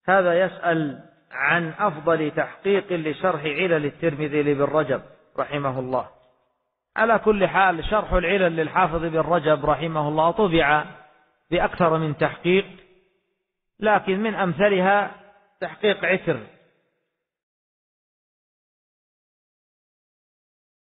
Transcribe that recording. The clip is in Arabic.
هذا يسأل عن أفضل تحقيق لشرح علل الترمذي لابن رجب رحمه الله. على كل حال شرح العلل للحافظ ابن رجب رحمه الله طبع بأكثر من تحقيق، لكن من أمثلها تحقيق عكر